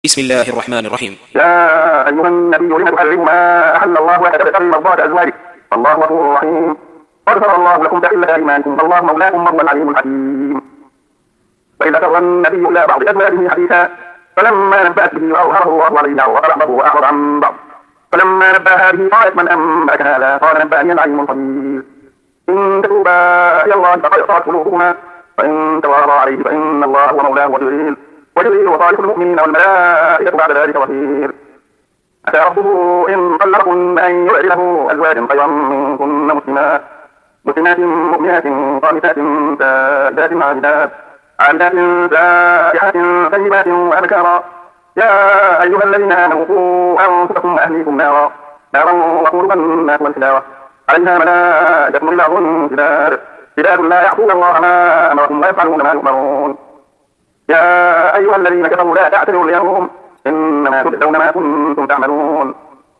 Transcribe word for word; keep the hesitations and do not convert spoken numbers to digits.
بسم الله الرحمن الرحيم. يا أيها النبي لم تحرم ما أحل الله لك تبتغي مرضات أزواجك والله غفور رحيم. غفر الله لكم تحلة أيمانكم والله مولاكم وهو العليم الحكيم. وإذا سر النبي إلى بعض أزواجه حديثا فلما نبأت به وأظهره الله عليه عرف بعضه وأعرض عن بعض فلما نبأها به قالت من أنبأك هذا قال نبأني العليم الخبير. إن تتوبا إلى الله فقد صارت قلوبهما وإن توارا عليه فإن الله هو مولاه وجبريل وجبريل وصالح المؤمنين والملائكة بعد ذلك ظهير. أتى ربه إن طلقكن أن يعجله أزواجا خيرا منكن مسلمات مسلمات مؤمنات قانتات تائبات عابدات عابدات سائحات طيبات وأبكارا. يا أيها الذين آمنوا قوا أنفسكم وأهليكم نارا نارا وقودها الناس والحجارة عليها ملائكة غلاظ شداد شداد لا يعصون الله ما أمرهم ويفعلون ما يؤمرون. يا أيها الذين كفروا لا تعتذروا اليوم إنما تجزون ما كنتم تعملون.